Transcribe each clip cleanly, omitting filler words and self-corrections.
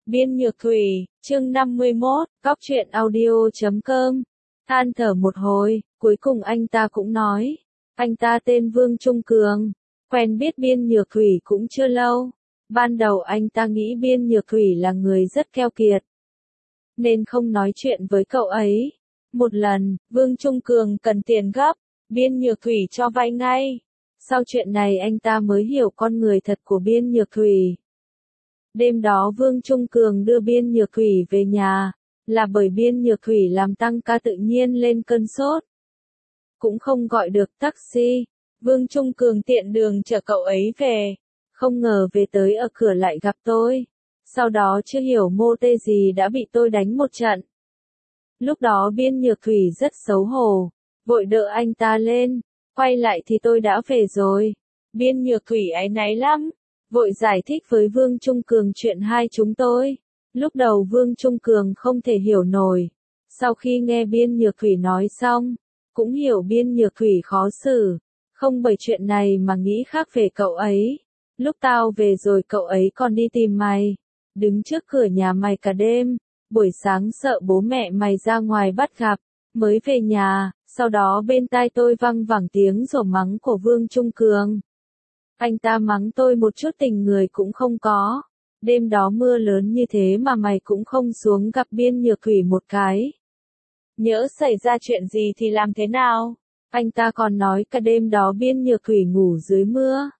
Biên Nhược Thủy, chương 51, Cóc truyện audio.com. Than thở một hồi, cuối cùng anh ta cũng nói. Anh ta tên Vương Trung Cường. Quen biết Biên Nhược Thủy cũng chưa lâu. Ban đầu anh ta nghĩ Biên Nhược Thủy là người rất keo kiệt, nên không nói chuyện với cậu ấy. Một lần, Vương Trung Cường cần tiền gấp, Biên Nhược Thủy cho vay ngay. Sau chuyện này anh ta mới hiểu con người thật của Biên Nhược Thủy. Đêm đó Vương Trung Cường đưa Biên Nhược Thủy về nhà, là bởi Biên Nhược Thủy làm tăng ca tự nhiên lên cơn sốt. Cũng không gọi được taxi, Vương Trung Cường tiện đường chở cậu ấy về. Không ngờ về tới ở cửa lại gặp tôi. Sau đó chưa hiểu mô tê gì đã bị tôi đánh một trận. Lúc đó Biên Nhược Thủy rất xấu hổ, vội đỡ anh ta lên. Quay lại thì tôi đã về rồi. Biên Nhược Thủy áy náy lắm, vội giải thích với Vương Trung Cường chuyện hai chúng tôi. Lúc đầu Vương Trung Cường không thể hiểu nổi. Sau khi nghe Biên Nhược Thủy nói xong, cũng hiểu Biên Nhược Thủy khó xử. Không bởi chuyện này mà nghĩ khác về cậu ấy. Lúc tao về rồi cậu ấy còn đi tìm mày. Đứng trước cửa nhà mày cả đêm. Buổi sáng sợ bố mẹ mày ra ngoài bắt gặp. Mới về nhà, sau đó bên tai tôi văng vẳng tiếng rổ mắng của Vương Trung Cường. Anh ta mắng tôi một chút tình người cũng không có. Đêm đó mưa lớn như thế mà mày cũng không xuống gặp Biên Nhược Thủy một cái. Nhỡ xảy ra chuyện gì thì làm thế nào? Anh ta còn nói cả đêm đó Biên Nhược Thủy ngủ dưới mưa.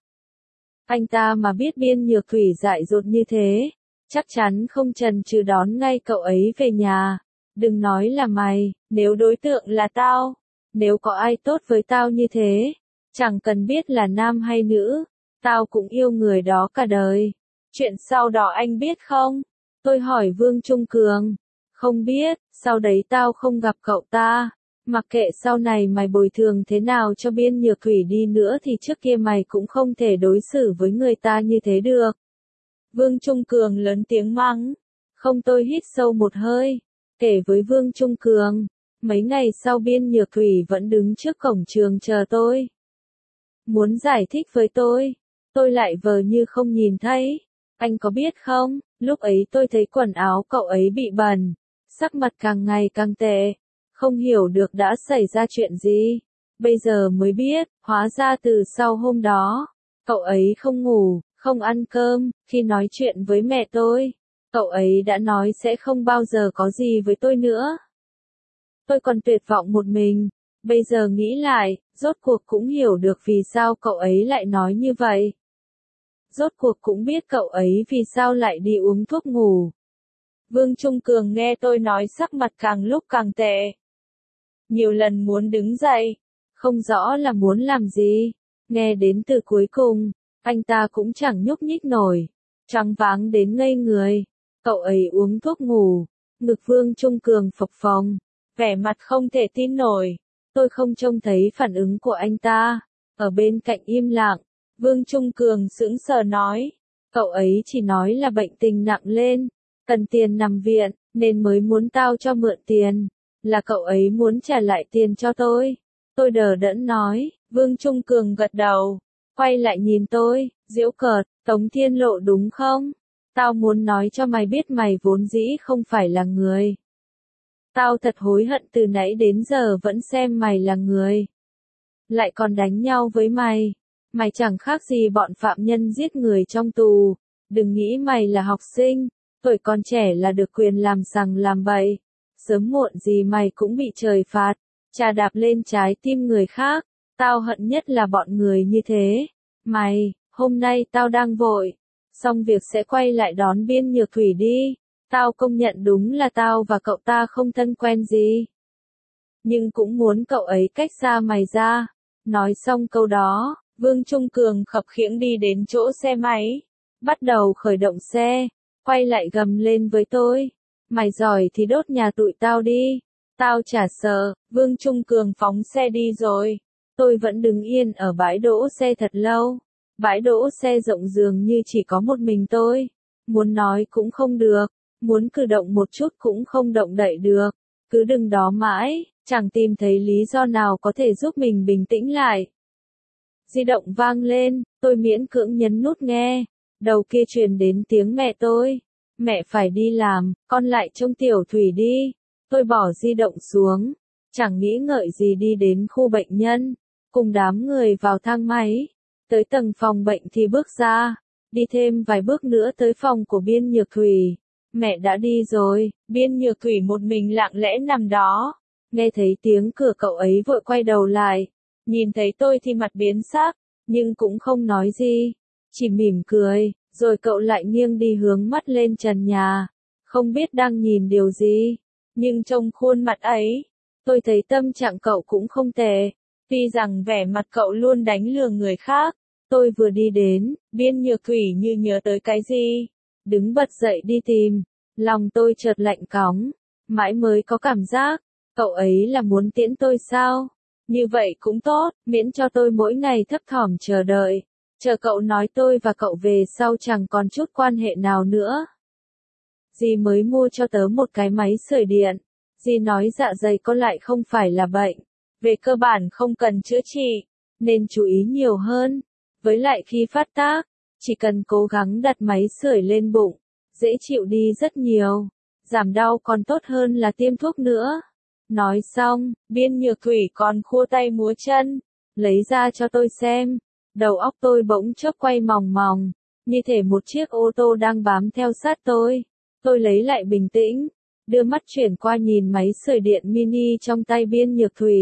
Anh ta mà biết Biên Nhược Thủy dại dột như thế, chắc chắn không chần chừ đón ngay cậu ấy về nhà. Đừng nói là mày, nếu đối tượng là tao, nếu có ai tốt với tao như thế, chẳng cần biết là nam hay nữ, tao cũng yêu người đó cả đời. Chuyện sau đó anh biết không? Tôi hỏi Vương Trung Cường. Không biết, sau đấy tao không gặp cậu ta. Mặc kệ sau này mày bồi thường thế nào cho Biên Nhược Thủy đi nữa thì trước kia mày cũng không thể đối xử với người ta như thế được. Vương Trung Cường lớn tiếng mắng. Không, tôi hít sâu một hơi, kể với Vương Trung Cường. Mấy ngày sau Biên Nhược Thủy vẫn đứng trước cổng trường chờ tôi. Muốn giải thích với tôi lại vờ như không nhìn thấy. Anh có biết không, lúc ấy tôi thấy quần áo cậu ấy bị bẩn, sắc mặt càng ngày càng tệ, không hiểu được đã xảy ra chuyện gì. Bây giờ mới biết, hóa ra từ sau hôm đó, cậu ấy không ngủ, không ăn cơm. Khi nói chuyện với mẹ tôi, cậu ấy đã nói sẽ không bao giờ có gì với tôi nữa. Tôi còn tuyệt vọng một mình. Bây giờ nghĩ lại, rốt cuộc cũng hiểu được vì sao cậu ấy lại nói như vậy. Rốt cuộc cũng biết cậu ấy vì sao lại đi uống thuốc ngủ. Vương Trung Cường nghe tôi nói sắc mặt càng lúc càng tệ. Nhiều lần muốn đứng dậy, không rõ là muốn làm gì. Nghe đến từ cuối cùng, anh ta cũng chẳng nhúc nhích nổi, choáng váng đến ngây người. Cậu ấy uống thuốc ngủ, ngực Vương Trung Cường phập phồng, vẻ mặt không thể tin nổi. Tôi không trông thấy phản ứng của anh ta, ở bên cạnh im lặng. Vương Trung Cường sững sờ nói, cậu ấy chỉ nói là bệnh tình nặng lên, cần tiền nằm viện, nên mới muốn tao cho mượn tiền, là cậu ấy muốn trả lại tiền cho tôi. Tôi đờ đẫn nói. Vương Trung Cường gật đầu, quay lại nhìn tôi, giễu cợt, Tống Thiên Lộ đúng không? Tao muốn nói cho mày biết mày vốn dĩ không phải là người. Tao thật hối hận từ nãy đến giờ vẫn xem mày là người. Lại còn đánh nhau với mày. Mày chẳng khác gì bọn phạm nhân giết người trong tù. Đừng nghĩ mày là học sinh, tuổi còn trẻ là được quyền làm sằng làm bậy. Sớm muộn gì mày cũng bị trời phạt, chà đạp lên trái tim người khác. Tao hận nhất là bọn người như thế. Mày, hôm nay tao đang vội, xong việc sẽ quay lại đón Biên Nhược Thủy đi. Tao công nhận đúng là tao và cậu ta không thân quen gì, nhưng cũng muốn cậu ấy cách xa mày ra. Nói xong câu đó, Vương Trung Cường khập khiễng đi đến chỗ xe máy, bắt đầu khởi động xe, quay lại gầm lên với tôi. Mày giỏi thì đốt nhà tụi tao đi, tao chả sợ. Vương Trung Cường phóng xe đi rồi. Tôi vẫn đứng yên ở bãi đỗ xe thật lâu. Bãi đỗ xe rộng dường như chỉ có một mình tôi. Muốn nói cũng không được, muốn cử động một chút cũng không động đậy được. Cứ đứng đó mãi, chẳng tìm thấy lý do nào có thể giúp mình bình tĩnh lại. Di động vang lên, tôi miễn cưỡng nhấn nút nghe. Đầu kia truyền đến tiếng mẹ tôi. Mẹ phải đi làm, con lại trông Tiểu Thủy đi. Tôi bỏ di động xuống, chẳng nghĩ ngợi gì đi đến khu bệnh nhân, cùng đám người vào thang máy. Tới tầng phòng bệnh thì bước ra, đi thêm vài bước nữa tới phòng của Biên Nhược Thủy. Mẹ đã đi rồi, Biên Nhược Thủy một mình lặng lẽ nằm đó. Nghe thấy tiếng cửa cậu ấy vội quay đầu lại, nhìn thấy tôi thì mặt biến sắc, nhưng cũng không nói gì, chỉ mỉm cười, rồi cậu lại nghiêng đi hướng mắt lên trần nhà, không biết đang nhìn điều gì, nhưng trong khuôn mặt ấy, tôi thấy tâm trạng cậu cũng không tệ, tuy rằng vẻ mặt cậu luôn đánh lừa người khác. Tôi vừa đi đến, Biên Nhược Thủy như nhớ tới cái gì, đứng bật dậy đi tìm, lòng tôi chợt lạnh cóng, mãi mới có cảm giác, cậu ấy là muốn tiễn tôi sao? Như vậy cũng tốt, miễn cho tôi mỗi ngày thấp thỏm chờ đợi, chờ cậu nói tôi và cậu về sau chẳng còn chút quan hệ nào nữa. Dì mới mua cho tớ một cái máy sưởi điện, dì nói dạ dày có lại không phải là bệnh, về cơ bản không cần chữa trị, nên chú ý nhiều hơn. Với lại khi phát tác, chỉ cần cố gắng đặt máy sưởi lên bụng, dễ chịu đi rất nhiều, giảm đau còn tốt hơn là tiêm thuốc nữa. Nói xong, Biên Nhược Thủy còn khua tay múa chân, lấy ra cho tôi xem, đầu óc tôi bỗng chốc quay mòng mòng, như thể một chiếc ô tô đang bám theo sát tôi. Tôi lấy lại bình tĩnh, đưa mắt chuyển qua nhìn máy sưởi điện mini trong tay Biên Nhược Thủy.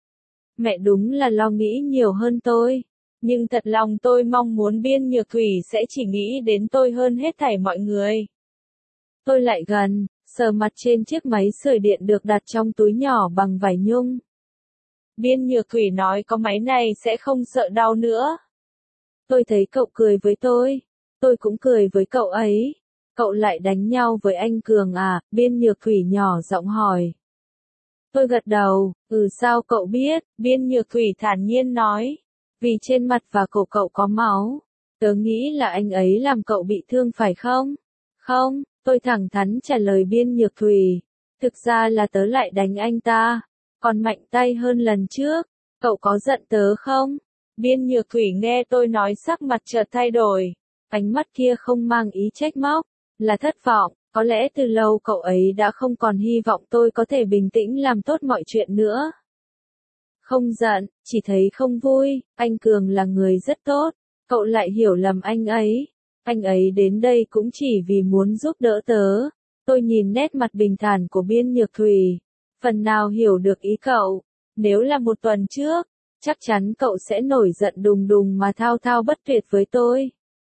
Mẹ đúng là lo nghĩ nhiều hơn tôi. Nhưng thật lòng tôi mong muốn Biên Nhược Thủy sẽ chỉ nghĩ đến tôi hơn hết thảy mọi người. Tôi lại gần, sờ mặt trên chiếc máy sưởi điện được đặt trong túi nhỏ bằng vải nhung. Biên Nhược Thủy nói có máy này sẽ không sợ đau nữa. Tôi thấy cậu cười với tôi cũng cười với cậu ấy. Cậu lại đánh nhau với anh Cường à? Biên Nhược Thủy nhỏ giọng hỏi. Tôi gật đầu, sao cậu biết? Biên Nhược Thủy thản nhiên nói. Vì trên mặt và cổ cậu có máu. Tớ nghĩ là anh ấy làm cậu bị thương phải không? Không, tôi thẳng thắn trả lời Biên Nhược Thủy. Thực ra là tớ lại đánh anh ta, còn mạnh tay hơn lần trước. Cậu có giận tớ không? Biên Nhược Thủy nghe tôi nói sắc mặt chợt thay đổi. Ánh mắt kia không mang ý trách móc, là thất vọng. Có lẽ từ lâu cậu ấy đã không còn hy vọng tôi có thể bình tĩnh làm tốt mọi chuyện nữa. Không giận, chỉ thấy không vui, anh Cường là người rất tốt, cậu lại hiểu lầm anh ấy đến đây cũng chỉ vì muốn giúp đỡ tớ. Tôi nhìn nét mặt bình thản của Biên Nhược Thủy, phần nào hiểu được ý cậu, nếu là một tuần trước, chắc chắn cậu sẽ nổi giận đùng đùng mà thao thao bất tuyệt với tôi.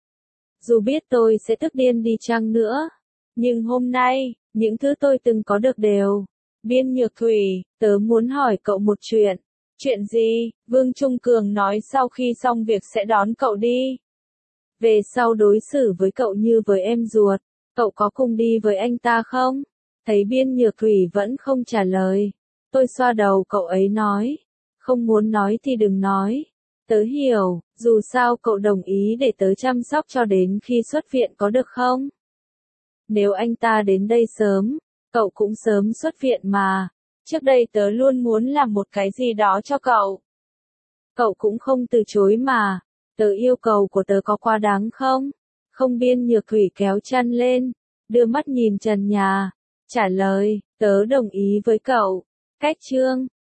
Dù biết tôi sẽ tức điên đi chăng nữa, nhưng hôm nay, những thứ tôi từng có được đều. Biên Nhược Thủy, tớ muốn hỏi cậu một chuyện. Chuyện gì? Vương Trung Cường nói sau khi xong việc sẽ đón cậu đi. Về sau đối xử với cậu như với em ruột, cậu có cùng đi với anh ta không? Thấy Biên Nhược Thủy vẫn không trả lời. Tôi xoa đầu cậu ấy nói. Không muốn nói thì đừng nói. Tớ hiểu, dù sao cậu đồng ý để tớ chăm sóc cho đến khi xuất viện có được không? Nếu anh ta đến đây sớm, cậu cũng sớm xuất viện mà. Trước đây tớ luôn muốn làm một cái gì đó cho cậu. Cậu cũng không từ chối mà. Tớ yêu cầu của tớ có quá đáng không? Không. Biên Nhược Thủy kéo chăn lên, đưa mắt nhìn trần nhà, trả lời, tớ đồng ý với cậu. Cách chương